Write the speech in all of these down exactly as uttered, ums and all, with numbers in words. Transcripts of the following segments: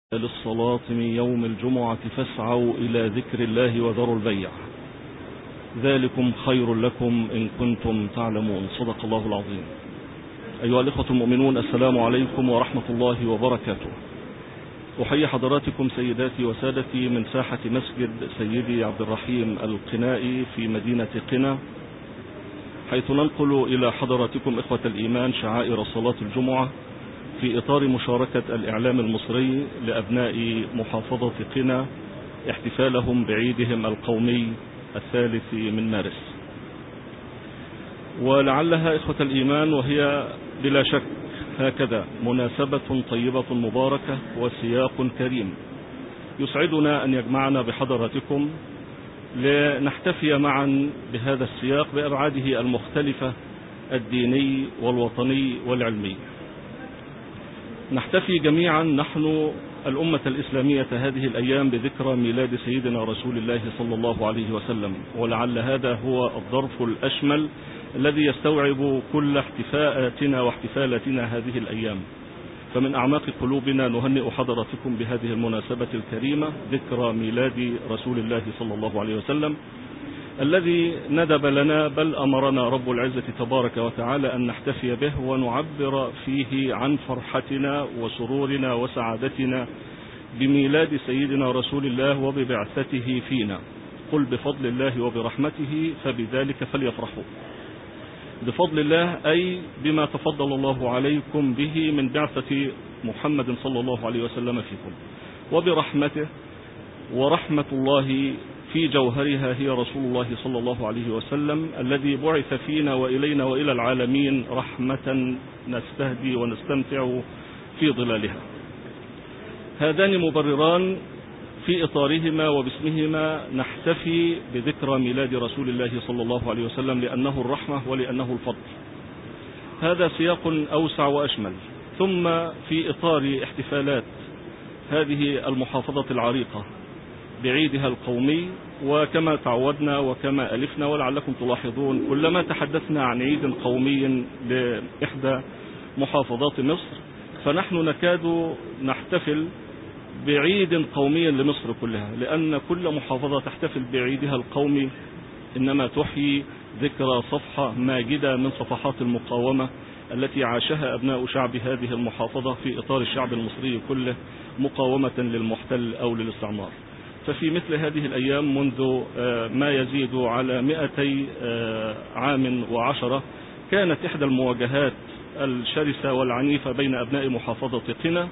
للصلاة من يوم الجمعة فاسعوا إلى ذكر الله وذروا البيع، ذلكم خير لكم إن كنتم تعلمون. صدق الله العظيم. أيها الإخوة المؤمنون، السلام عليكم ورحمة الله وبركاته. أحيي حضراتكم سيداتي وسادتي من ساحة مسجد سيدي عبد الرحيم القنائي في مدينة قنا، حيث ننقل إلى حضراتكم إخوة الإيمان شعائر صلاة الجمعة في إطار مشاركة الإعلام المصري لأبناء محافظة قنا احتفالهم بعيدهم القومي الثالث من مارس. ولعلها إخوة الإيمان وهي بلا شك هكذا مناسبة طيبة مباركة وسياق كريم يسعدنا أن يجمعنا بحضراتكم لنحتفي معا بهذا السياق بأبعاده المختلفة الديني والوطني والعلمي. نحتفي جميعا نحن الأمة الإسلامية هذه الأيام بذكرى ميلاد سيدنا رسول الله صلى الله عليه وسلم، ولعل هذا هو الظرف الأشمل الذي يستوعب كل احتفاءاتنا واحتفالاتنا هذه الأيام. فمن أعماق قلوبنا نهنئ حضراتكم بهذه المناسبة الكريمة، ذكرى ميلاد رسول الله صلى الله عليه وسلم الذي ندب لنا بل أمرنا رب العزة تبارك وتعالى أن نحتفي به ونعبر فيه عن فرحتنا وسرورنا وسعادتنا بميلاد سيدنا رسول الله وببعثته فينا. قل بفضل الله وبرحمته فبذلك فليفرحوا. بفضل الله أي بما تفضل الله عليكم به من بعثة محمد صلى الله عليه وسلم فيكم، وبرحمته، ورحمة الله في جوهرها هي رسول الله صلى الله عليه وسلم الذي بعث فينا وإلينا وإلى العالمين رحمة نستهدي ونستمتع في ظلالها. هذان مبرران في إطارهما وباسمهما نحتفي بذكرى ميلاد رسول الله صلى الله عليه وسلم، لأنه الرحمة ولأنه الفضل. هذا سياق أوسع وأشمل. ثم في إطار احتفالات هذه المحافظة العريقة بعيدها القومي، وكما تعودنا وكما ألفنا ولعلكم تلاحظون كلما تحدثنا عن عيد قومي لإحدى محافظات مصر فنحن نكاد نحتفل بعيد قومي لمصر كلها، لأن كل محافظة تحتفل بعيدها القومي إنما تحيي ذكرى صفحة ماجدة من صفحات المقاومة التي عاشها أبناء شعب هذه المحافظة في إطار الشعب المصري كله مقاومة للمحتل أو للاستعمار. ففي مثل هذه الأيام منذ ما يزيد على مئتي عام وعشرة كانت إحدى المواجهات الشرسة والعنيفة بين أبناء محافظة قنا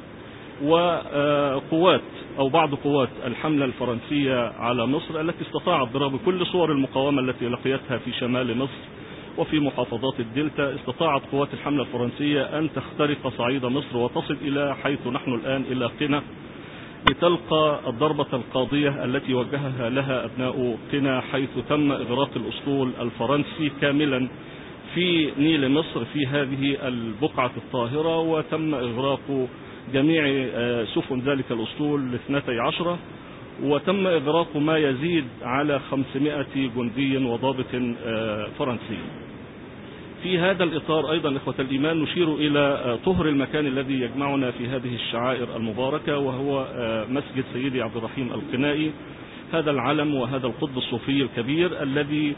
وقوات أو بعض قوات الحملة الفرنسية على مصر، التي استطاعت ضرب كل صور المقاومة التي لقيتها في شمال مصر وفي محافظات الدلتا. استطاعت قوات الحملة الفرنسية أن تخترق صعيد مصر وتصل إلى حيث نحن الآن إلى قنا، لتلقى الضربة القاضية التي وجهها لها أبناء قنا، حيث تم إغراق الأسطول الفرنسي كاملا في نيل مصر في هذه البقعة الطاهرة، وتم إغراق جميع سفن ذلك الأسطول الاثنتي عشرة، وتم إغراق ما يزيد على خمسمائة جندي وضابط فرنسي. في هذا الإطار أيضا إخوة الإيمان نشير إلى طهر المكان الذي يجمعنا في هذه الشعائر المباركة، وهو مسجد سيدي عبد الرحيم القنائي، هذا العلم وهذا القطب الصوفي الكبير الذي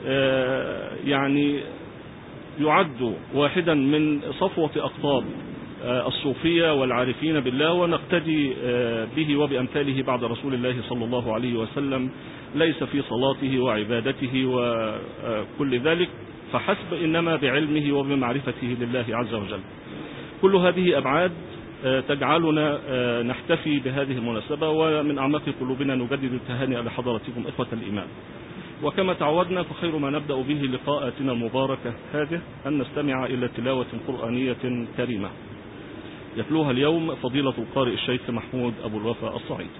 يعني يعد واحدا من صفوة أقطاب الصوفية والعارفين بالله، ونقتدي به وبأمثاله بعد رسول الله صلى الله عليه وسلم، ليس في صلاته وعبادته وكل ذلك فحسب، إنما بعلمه وبمعرفته لله عز وجل. كل هذه أبعاد تجعلنا نحتفي بهذه المناسبة، ومن أعماق قلوبنا نجدد التهاني لحضراتكم إخوة الإيمان. وكما تعودنا فخير ما نبدأ به لقاءاتنا المباركة هذه أن نستمع إلى تلاوة قرآنية كريمة يتلوها اليوم فضيلة القارئ الشيخ محمود أبو الوفا الصعيدي.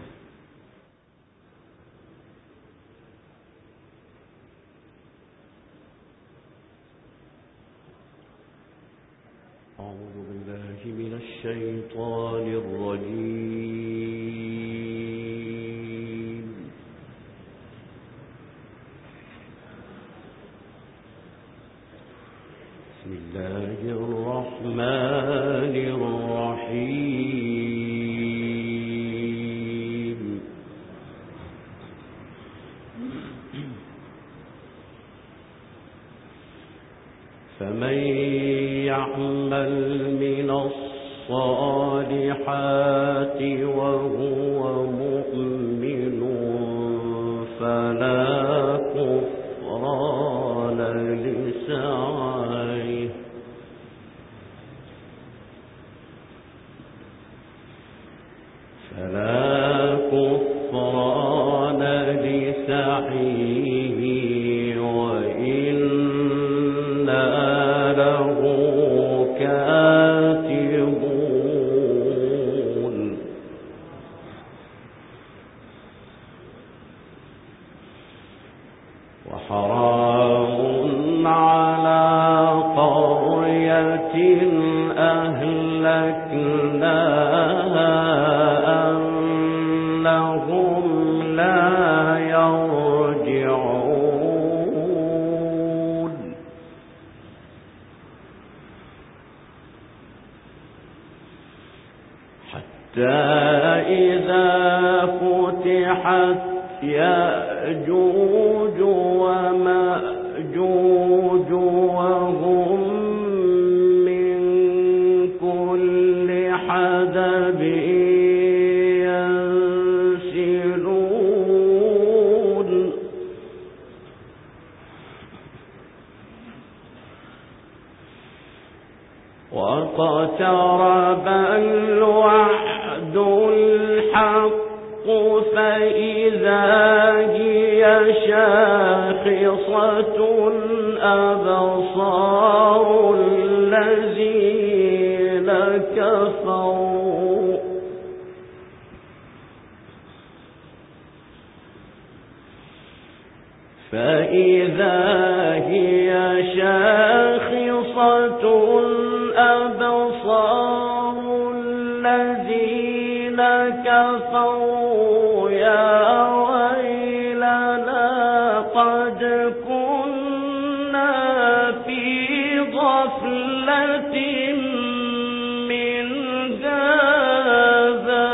أعوذ بالله من الشيطان الرجيم. بسم الله الرحمن الرحيم. فمن يعمل من الصالحات وهو مؤمن فلا كفران لسعيه فلا كفران لسعيه وإنا له كاتبون وحرام على قرية أهلكناها أنهم لا يرجعون حتى إذا فتحت يأجوج ومأجوج وهم من كل حدب ينسلون واقترب الوعد الحق فإذا هي شاخصة أبصار الذين كفروا فإذا هي شاخصة أبصار الذين كفروا يا ويلنا قد كنا في غفلة من هذا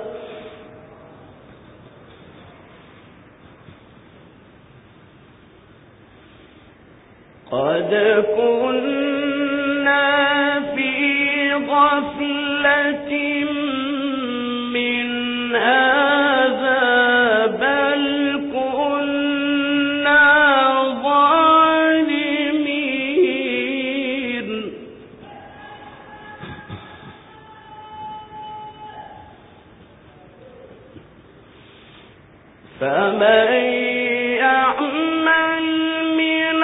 قد كنا في غفلة من هذا بل كنا ظالمين فمن يعمل من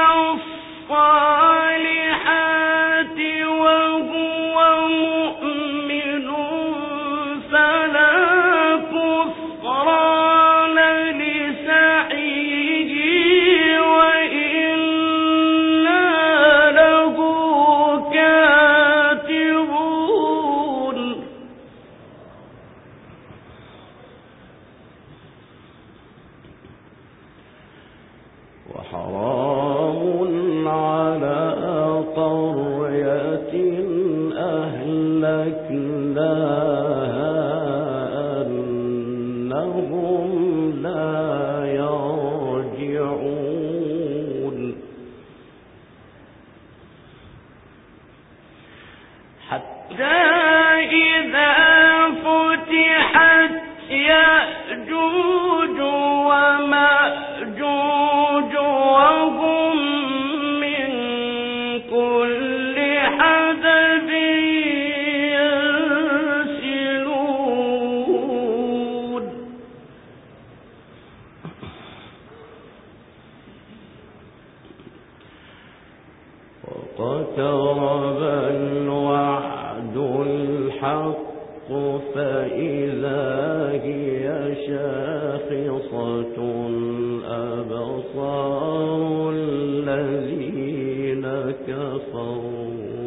الصالحات وهو مؤمن فلا كفران لسعيه وإنا له كاتبون وحرام على قرية أهلكناها أنهم لا يرجعون حتى إذا فتحت يأجوج ومأجوج وهم من كل حدب ينسلون واقترب الوعد الحق فإذا هي شاخصة أبصار الذين كفروا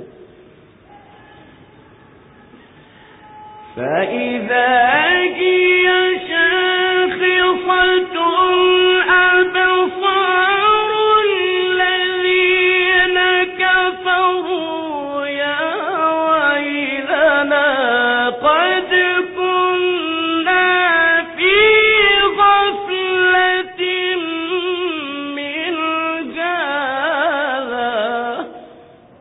فإذا هي شاخصة أبصار الذين كفروا يا ويلنا قد كنا في غفلة من هذا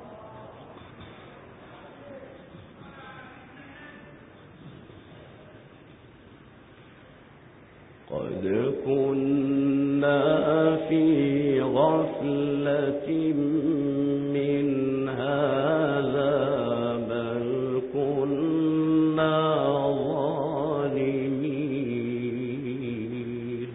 من هذا بل كنا ظالمين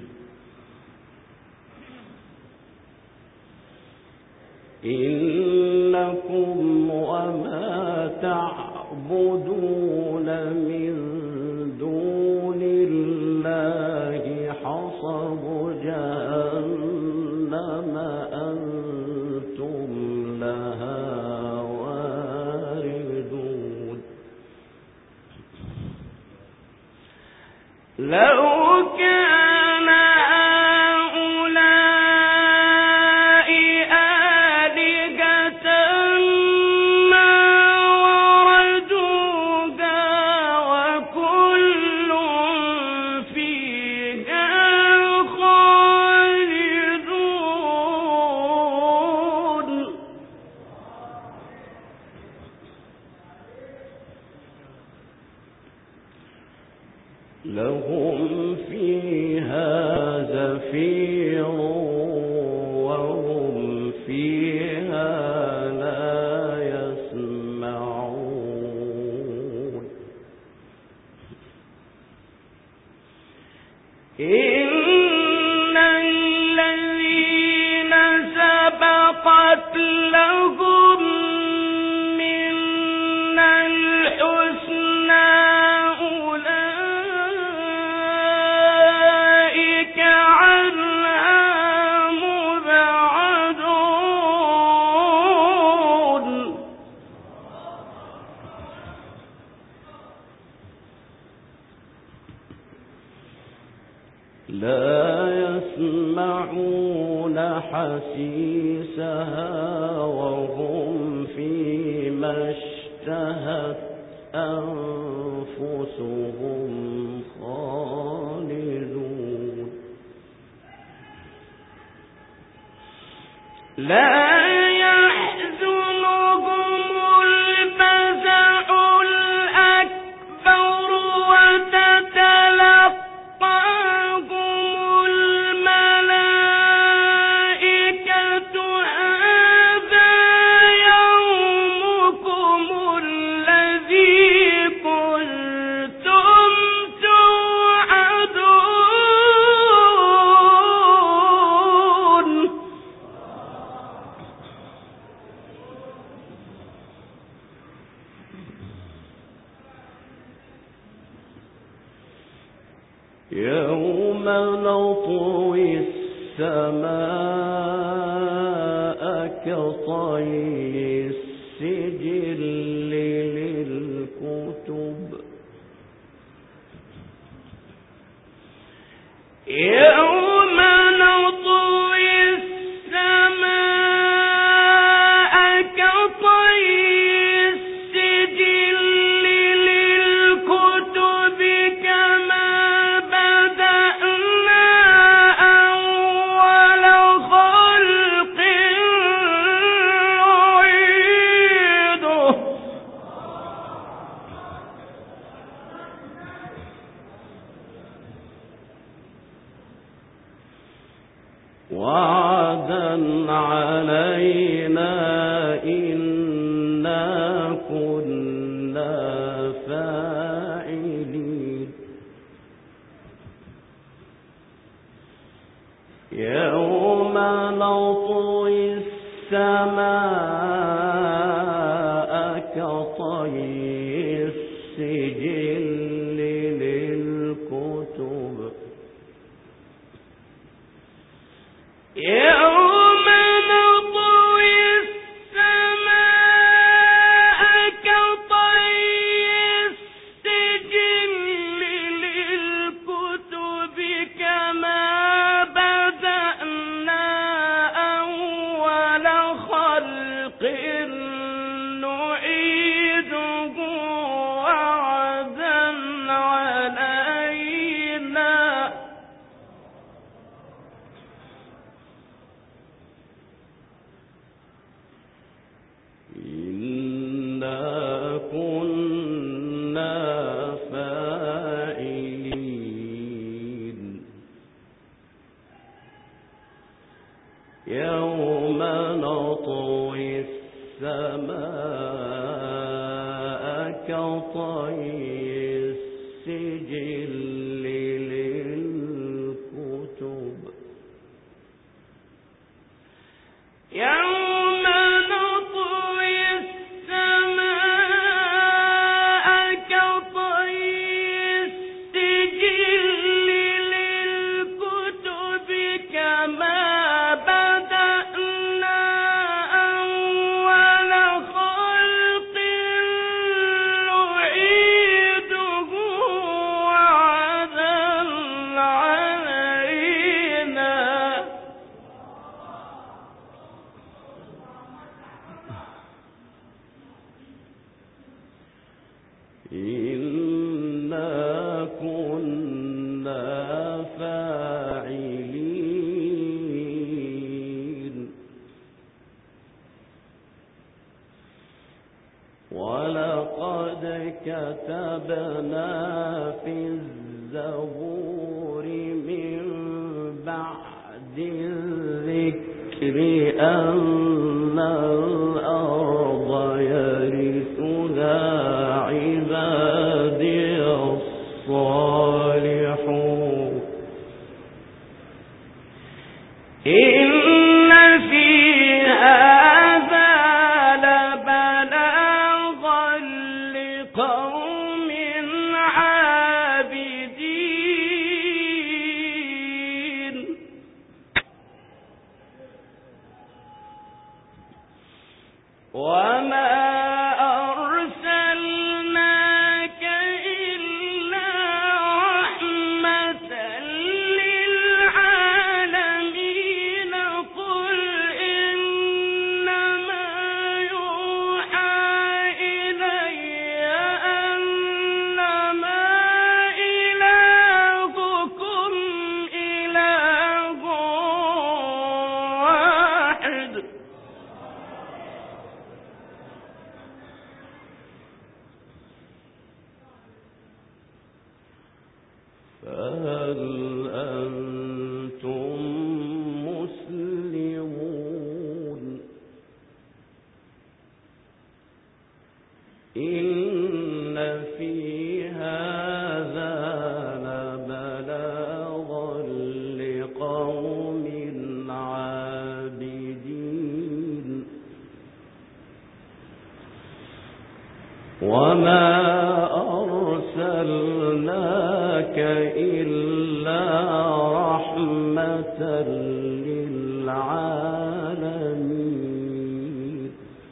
إنكم وما تعبدون من دون الله حصب جهنم أنتم لها واردون لو كان هؤلاء آلهة ما وردوها وكل فيها خالدون لهم فيها زفير وهم فيها لا يسمعون إن الذين سبقت لهم منا الحسنى أولئك عنها مبعدون لا يسمعون حسيسها وهم فيما اشتهت أنفسهم خالدون لا يحزنهم الفزع الأكبر وتتلقاهم الملائكة هذا يومكم الذي كنتم توعدون يوم نطوي السماء كطي السجل للكتب يوم نطوي السماء كطي السجل للكتب كما بدأنا أول خلق نعيده وعدا علينا إنا كنا فاعلين يوم نطوي السماء كطي السجل للكتب يوم نطوي السماء كطي السجل للكتب كما بدأنا أول خلق نعيده وعدا علينا إنا كنا فاعلين يوم نطوي نطوي السماء كطي السجل للكتب يوم نطوي السماء كطي السجل للكتب كما بدأنا أول خلق نعيده وعدا علينا إنا كنا فاعلين ولقد كتبنا في الزبور من بعد الذكر أن الأرض يرثها عبادي الصالحون إن في هذا لبلاغا لقوم عابدين وما أرسلناك إلا رحمة للعالمين قل إنما يوحى إلي أنما إلهكم إله واحد فهل أنتم مسلمون إن في هذا لبلاغا لقوم عابدين وما أرسلناك إلا رحمة للعالمين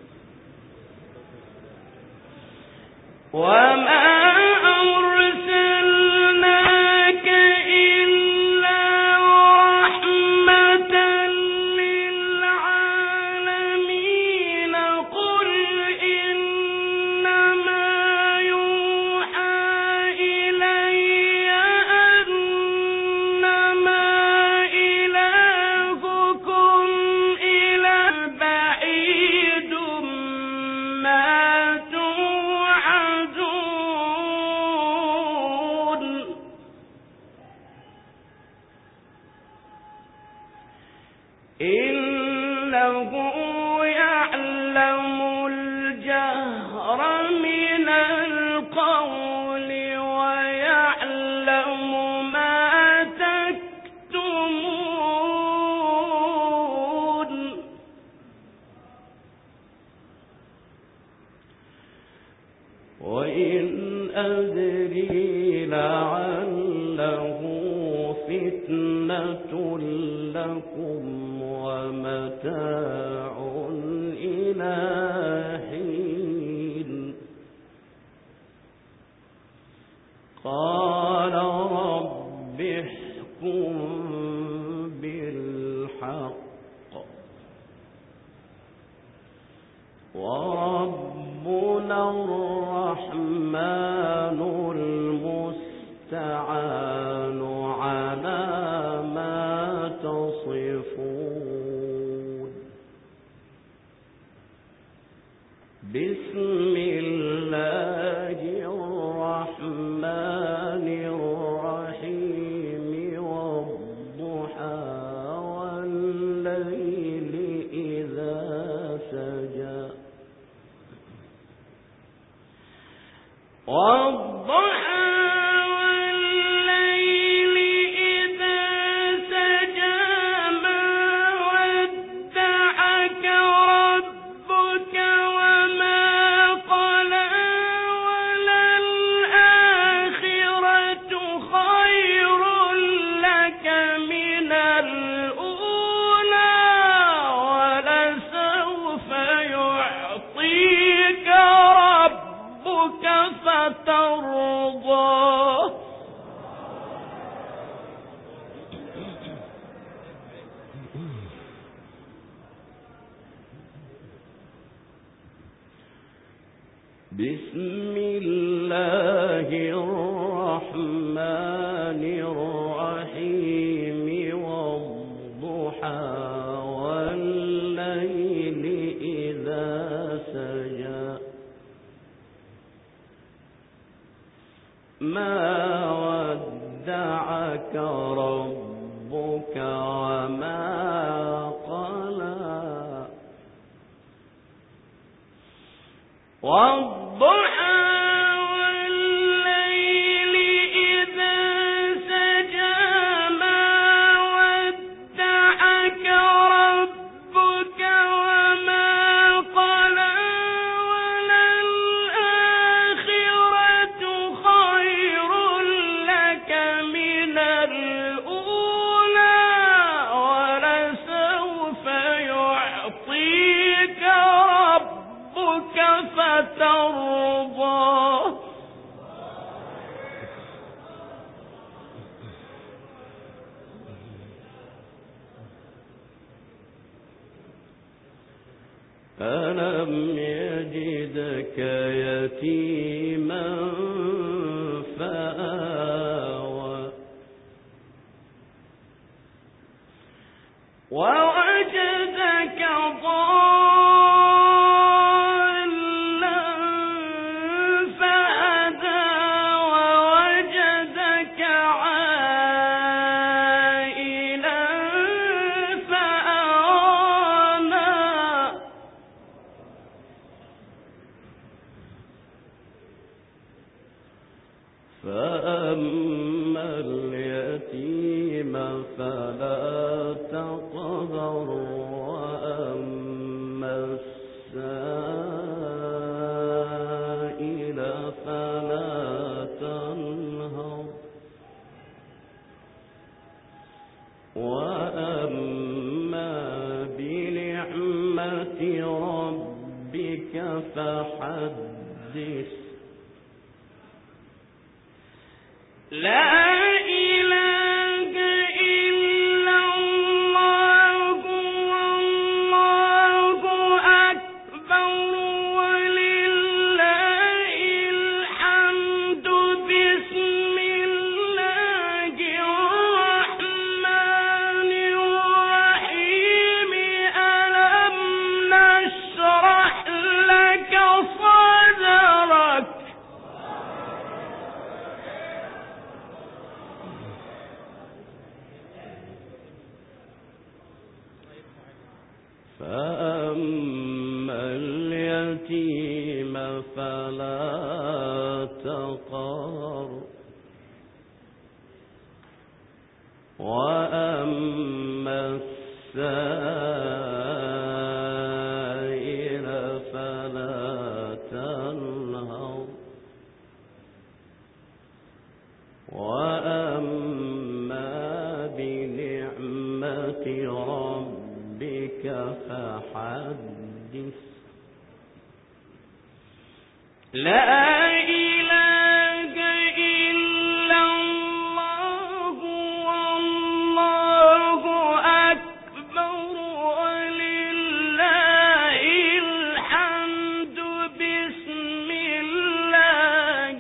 وما أرسلناك إلا رحمة للعالمين قل إنما يوحى إلي أنما إلهكم إله بعيد ما توعدون إنه يعلم الجهر من القول ويعلم ما تكتمون وإن أدري لعله فتنة لكم ومتاع إلى حين قال رب احكم بالحق وربنا الرحمن المستعان على ما تصفون بسم الله الرحمن الرحيم والضحى والليل إذا بسم الله الرحمن الرحيم والضحى والليل إذا سجى ما ودعك ربك وما قلى والضحى والليل إذا سجى ما ودعك ربك وما قلى وللآخرة خير لك من الأولى ولسوف يعطيك ربك فترضى ألم يجدك يتيما فآوى ووجدك ضالا فهدى ووجدك عائلا فأغنى فأما اليتيم فلا تقهر وأما السائل فلا تنهر وأما بنعمة ربك فحدث لا إله إلا الله والله أكبر ولله الحمد بسم الله الرحمن الرحيم ألم نشرح لك صدرك فأما اليتيم فلا تقهر وأما السائل فلا تنهر وأما بنعمة ربك فحدث لا إله إلا الله والله أكبر ولله الحمد بسم الله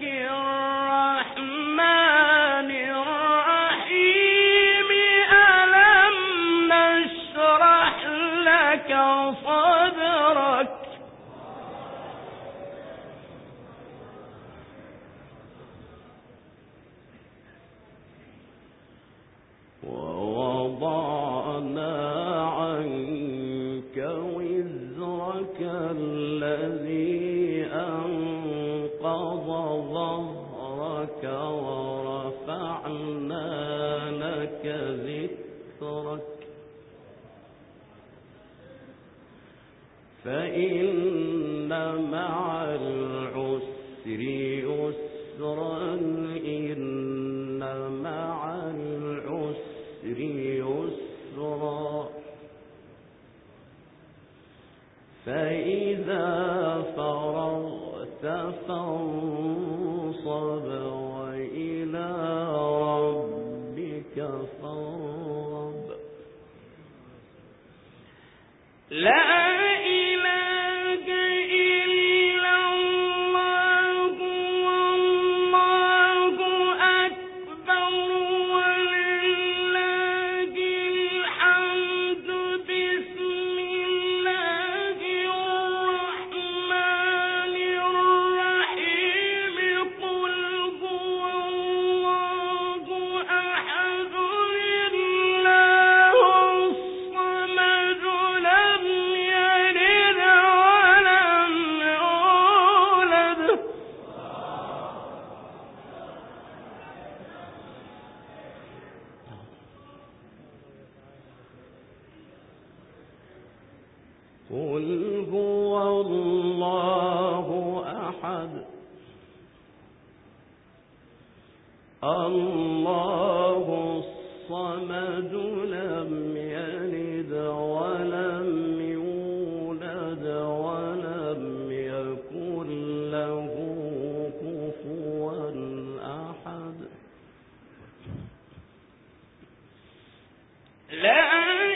الرحمن الرحيم ألم نشرح لك صدرك ووضعنا عنك وزرك الذي أنقض ظهرك ورفعنا لك ذكرك فإن مع العسر يسرا إن مع العسر يسرا فإذا فرغت فانصب وإلى ربك فارغب لا إله إلا الله الله الصمد لم يلد ولم يولد ولم يكن له كفوا أحد. لا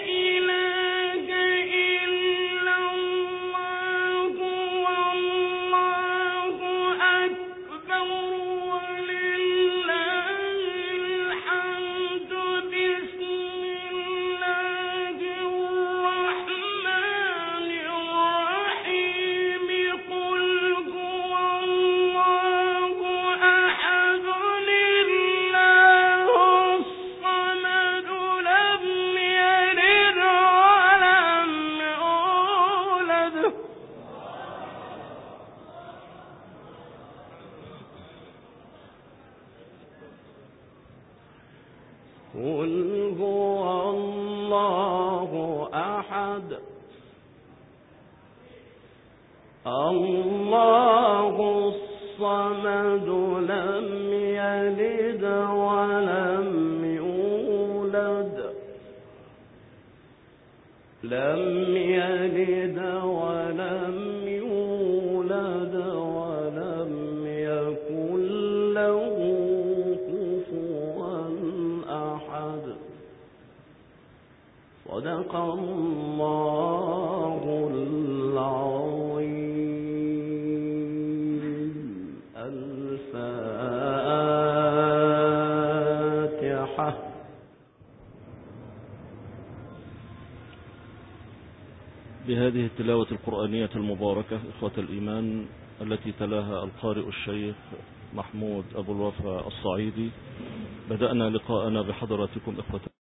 قل هو الله أحد الله الصمد لم يلد ولم يولد لم يلد ولم يولد ولم يكن له صدق الله العظيم. الفاتحة. بهذه التلاوة القرآنية المباركة إخوة الإيمان التي تلاها القارئ الشيخ محمود أبو الوفا الصعيدي، بدأنا لقاءنا بحضراتكم إخوة